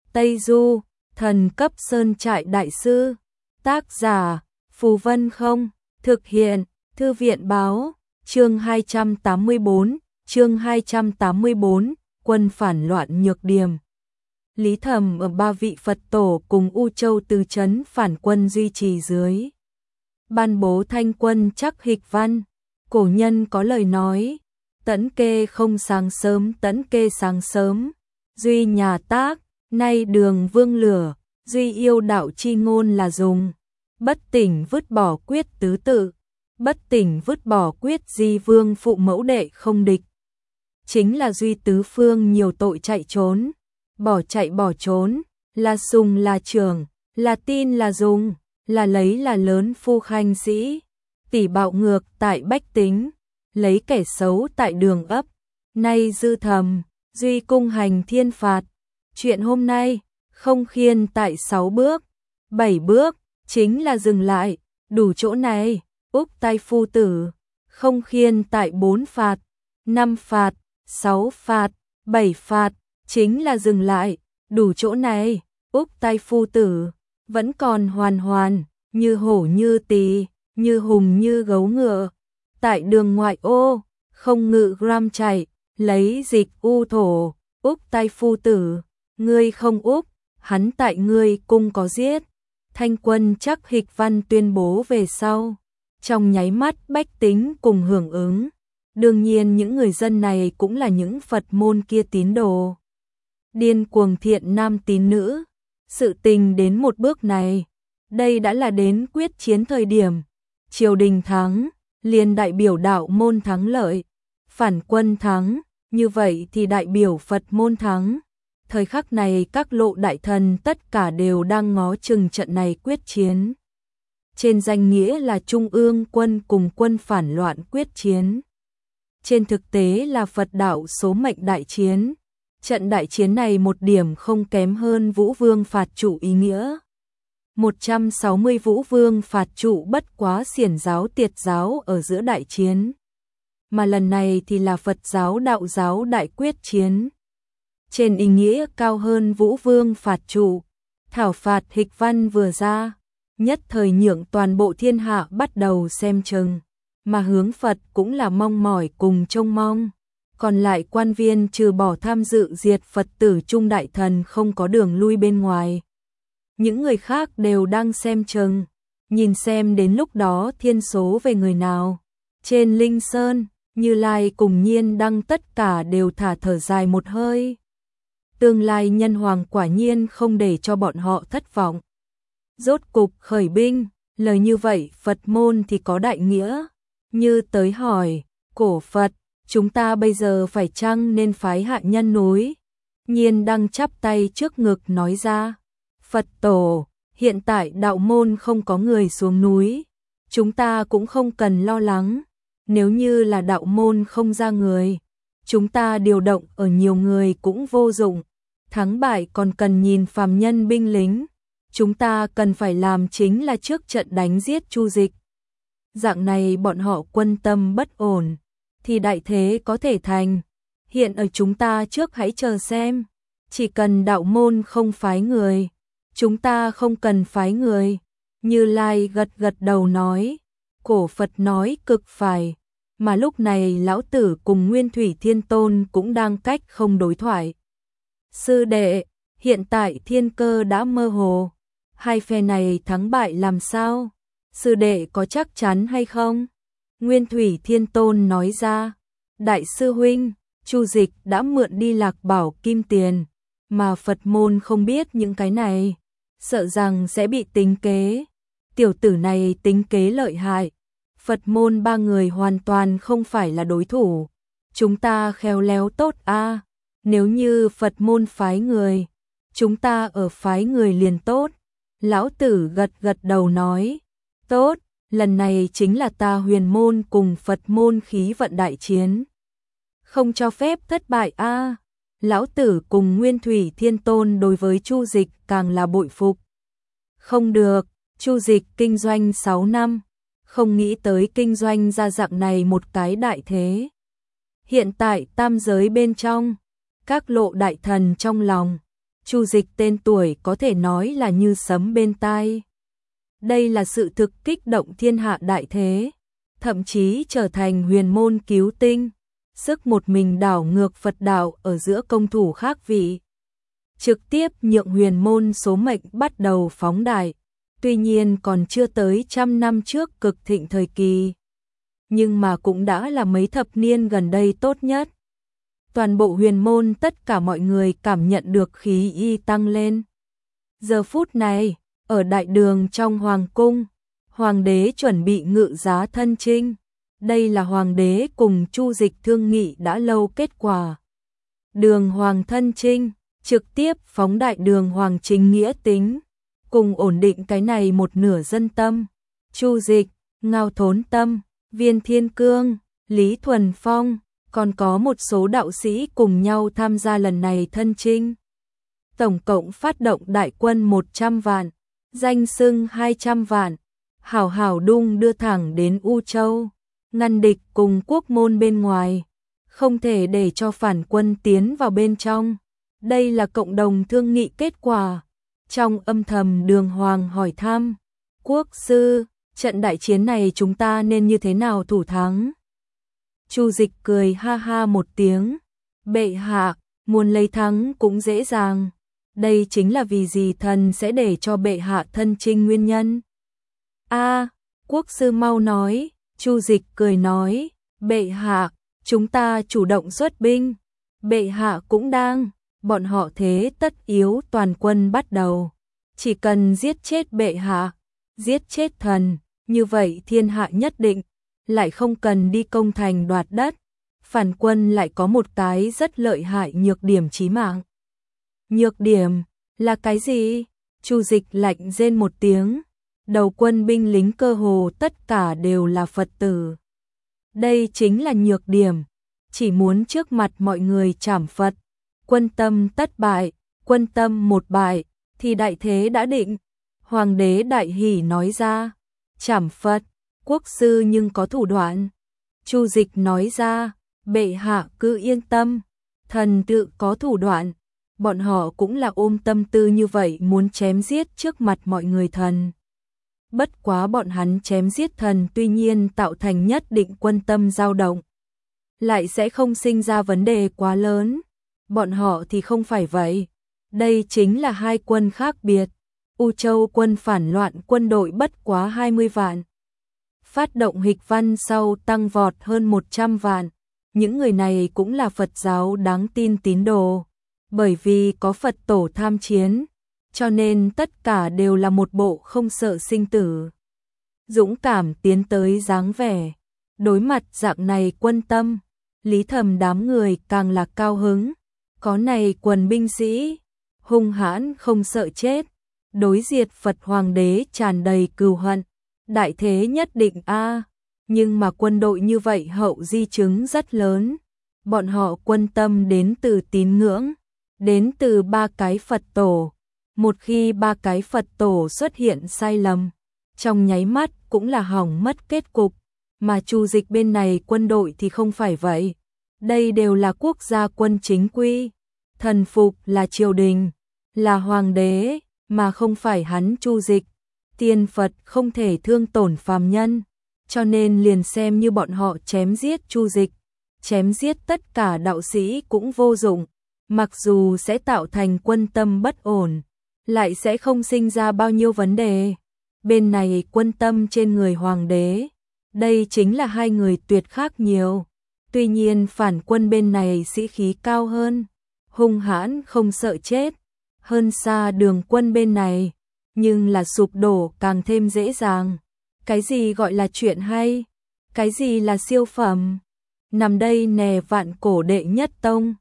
Tây Du, thần cấp sơn trại đại sư. Tác giả, Phù Vân Không. Thực hiện, Thư viện báo. Chương 284, chương 284, quân phản loạn Nhược Điểm. Lý Thẩm ở 3 vị Phật tổ cùng U Châu Tứ Trấn phản quân duy trì dưới. Ban bố thanh quân chắc hịch văn. Cổ nhân có lời nói, tẫn kê không sáng sớm tẫn kê sáng sớm. Duy nhà tác, nay đường vương lửa, duy yêu đạo chi ngôn là dùng. Bất tỉnh vứt bỏ quyết tứ tự, bất tỉnh vứt bỏ quyết di vương phụ mẫu đệ không địch. Chính là duy tứ phương nhiều tội chạy trốn, bỏ chạy bỏ trốn, là sùng là trường, là tin là dùng, là lấy là lớn phu khanh sĩ, tỷ bạo ngược tại bách tính, lấy kẻ xấu tại đường ấp, nay dư thầm, duy cung hành thiên phạt. Chuyện hôm nay, không khiên tại 6 bước, 7 bước, chính là dừng lại, đủ chỗ này, Úc tay phu tử, không khiên tại 4 phạt, 5 phạt, 6 phạt, 7 phạt, chính là dừng lại, đủ chỗ này, Úc tay phu tử, vẫn còn hoàn, như hổ như tỳ, như hùng như gấu ngựa, tại đường ngoại ô, không ngự gram chạy, lấy dịch u thổ, Úc tay phu tử, ngươi không Úc, hắn tại ngươi cung có giết. Thanh quân chắc hịch văn tuyên bố về sau, trong nháy mắt bách tính cùng hưởng ứng. Đương nhiên những người dân này cũng là những Phật môn kia tín đồ. Điên cuồng thiện nam tín nữ, sự tình đến một bước này, đây đã là đến quyết chiến thời điểm. Triều đình thắng, liền đại biểu đạo môn thắng lợi, phản quân thắng, như vậy thì đại biểu Phật môn thắng. Thời khắc này các lộ đại thần tất cả đều đang ngó chừng trận này quyết chiến. Trên danh nghĩa là Trung ương quân cùng quân phản loạn quyết chiến. Trên thực tế là Phật đạo số mệnh đại chiến. Trận đại chiến này một điểm không kém hơn Vũ Vương phạt trụ ý nghĩa. 160 Vũ Vương phạt trụ bất quá xiển giáo tiệt giáo ở giữa đại chiến. Mà lần này thì là Phật giáo đạo giáo đại quyết chiến. Trên ý nghĩa cao hơn Vũ Vương phạt trụ, thảo phạt hịch văn vừa ra, nhất thời nhượng toàn bộ thiên hạ bắt đầu xem chừng, mà hướng Phật cũng là mong mỏi cùng trông mong. Còn lại quan viên trừ bỏ tham dự diệt Phật tử trung đại thần không có đường lui bên ngoài. Những người khác đều đang xem chừng, nhìn xem đến lúc đó thiên số về người nào. Trên Linh Sơn, Như Lai cùng Nhiên Đăng tất cả đều thả thở dài một hơi. Tương lai nhân hoàng quả nhiên không để cho bọn họ thất vọng. Rốt cục khởi binh, lời như vậy Phật môn thì có đại nghĩa. Như tới hỏi, cổ Phật, chúng ta bây giờ phải chăng nên phái hạ nhân núi? Nhiên Đăng chắp tay trước ngực nói ra, Phật tổ, hiện tại đạo môn không có người xuống núi, chúng ta cũng không cần lo lắng. Nếu như là đạo môn không ra người, chúng ta điều động ở nhiều người cũng vô dụng. Thắng bại còn cần nhìn phàm nhân binh lính. Chúng ta cần phải làm chính là trước trận đánh giết Chu Dịch. Dạng này bọn họ quân tâm bất ổn, thì đại thế có thể thành. Hiện ở chúng ta trước hãy chờ xem. Chỉ cần đạo môn không phái người, chúng ta không cần phái người. Như Lai gật đầu nói, cổ Phật nói cực phải. Mà lúc này lão tử cùng Nguyên Thủy Thiên Tôn cũng đang cách không đối thoại. Sư đệ, hiện tại thiên cơ đã mơ hồ. Hai phe này thắng bại làm sao? Sư đệ có chắc chắn hay không? Nguyên Thủy Thiên Tôn nói ra, đại sư huynh, Chu Dịch đã mượn đi Lạc Bảo kim tiền, mà Phật môn không biết những cái này, sợ rằng sẽ bị tính kế. Tiểu tử này tính kế lợi hại, Phật môn 3 người hoàn toàn không phải là đối thủ. Chúng ta khéo léo tốt a. Nếu như Phật môn phái người, chúng ta ở phái người liền tốt. Lão tử gật đầu nói, tốt, lần này chính là ta Huyền môn cùng Phật môn khí vận đại chiến. Không cho phép thất bại a. Lão tử cùng Nguyên Thủy Thiên Tôn đối với Chu Dịch càng là bội phục. Không được, Chu Dịch kinh doanh 6 năm, không nghĩ tới kinh doanh ra dạng này một cái đại thế. Hiện tại tam giới bên trong, các lộ đại thần trong lòng, Chu Dịch tên tuổi có thể nói là như sấm bên tai. Đây là sự thực kích động thiên hạ đại thế, thậm chí trở thành huyền môn cứu tinh, sức một mình đảo ngược Phật đạo ở giữa công thủ khác vị. Trực tiếp nhượng huyền môn số mệnh bắt đầu phóng đại, tuy nhiên còn chưa tới 100 năm trước cực thịnh thời kỳ. Nhưng mà cũng đã là mấy thập niên gần đây tốt nhất. Toàn bộ huyền môn tất cả mọi người cảm nhận được khí y tăng lên. Giờ phút này, ở đại đường trong hoàng cung, hoàng đế chuẩn bị ngự giá thân chinh. Đây là hoàng đế cùng Chu Dịch thương nghị đã lâu kết quả. Đường hoàng thân chinh, trực tiếp phóng đại đường hoàng chính nghĩa tính, cùng ổn định cái này một nửa dân tâm. Chu Dịch, Ngao Thốn Tâm, Viên Thiên Cương, Lý Thuần Phong, còn có một số đạo sĩ cùng nhau tham gia lần này thân chinh. Tổng cộng phát động đại quân 100 vạn, danh xưng 200 vạn, hảo hảo đung đưa thẳng đến U Châu, ngăn địch cùng quốc môn bên ngoài, không thể để cho phản quân tiến vào bên trong. Đây là cộng đồng thương nghị kết quả. Trong âm thầm Đường Hoàng hỏi thăm, quốc sư, trận đại chiến này chúng ta nên như thế nào thủ thắng? Chu Dịch cười ha ha một tiếng, bệ hạ, muốn lấy thắng cũng dễ dàng. Đây chính là vì gì thần sẽ để cho bệ hạ thân chinh nguyên nhân. Quốc sư mau nói. Chu Dịch cười nói, bệ hạ, chúng ta chủ động xuất binh. Bệ hạ cũng đang, bọn họ thế tất yếu toàn quân bắt đầu. Chỉ cần giết chết bệ hạ, giết chết thần, như vậy thiên hạ nhất định, lại không cần đi công thành đoạt đất. Phản quân lại có một cái rất lợi hại nhược điểm chí mạng. Nhược điểm là cái gì? Chu Dịch lạnh rên một tiếng. Đầu quân binh lính cơ hồ tất cả đều là Phật tử. Đây chính là nhược điểm, chỉ muốn trước mặt mọi người trảm Phật. Quân tâm tất bại, quân tâm một bại, thì đại thế đã định. Hoàng đế đại hỉ nói ra, trảm Phật, quốc sư nhưng có thủ đoạn. Chu Dịch nói ra, bệ hạ cứ yên tâm, thần tự có thủ đoạn. Bọn họ cũng là ôm tâm tư như vậy muốn chém giết trước mặt mọi người thần. Bất quá bọn hắn chém giết thần tuy nhiên tạo thành nhất định quân tâm dao động, lại sẽ không sinh ra vấn đề quá lớn. Bọn họ thì không phải vậy. Đây chính là hai quân khác biệt. U Châu quân phản loạn quân đội bất quá 20 vạn. Phát động hịch văn sau tăng vọt hơn 100 vạn. Những người này cũng là Phật giáo đáng tin tín đồ. Bởi vì có Phật tổ tham chiến, cho nên tất cả đều là một bộ không sợ sinh tử, dũng cảm tiến tới dáng vẻ. Đối mặt dạng này quân tâm, Lý Thầm đám người càng là cao hứng. Có này quần binh sĩ, hung hãn không sợ chết, đối diệt Phật hoàng đế tràn đầy cừu hận, đại thế nhất định Nhưng mà quân đội như vậy hậu di chứng rất lớn. Bọn họ quân tâm đến từ tín ngưỡng, đến từ 3 cái Phật tổ. Một khi 3 cái Phật tổ xuất hiện sai lầm, trong nháy mắt cũng là hỏng mất kết cục. Mà Chu Dịch bên này quân đội thì không phải vậy. Đây đều là quốc gia quân chính quy, thần phục là triều đình, là hoàng đế, mà không phải hắn Chu Dịch. Tiên Phật không thể thương tổn phàm nhân, cho nên liền xem như bọn họ chém giết Chu Dịch, chém giết tất cả đạo sĩ cũng vô dụng. Mặc dù sẽ tạo thành quân tâm bất ổn, lại sẽ không sinh ra bao nhiêu vấn đề. Bên này quân tâm trên người hoàng đế, đây chính là hai người tuyệt khác nhiều. Tuy nhiên phản quân bên này sĩ khí cao hơn, hung hãn không sợ chết, hơn xa Đường quân bên này, nhưng là sụp đổ càng thêm dễ dàng. Cái gì gọi là chuyện hay? Cái gì là siêu phẩm? Nằm đây nè vạn cổ đệ nhất tông,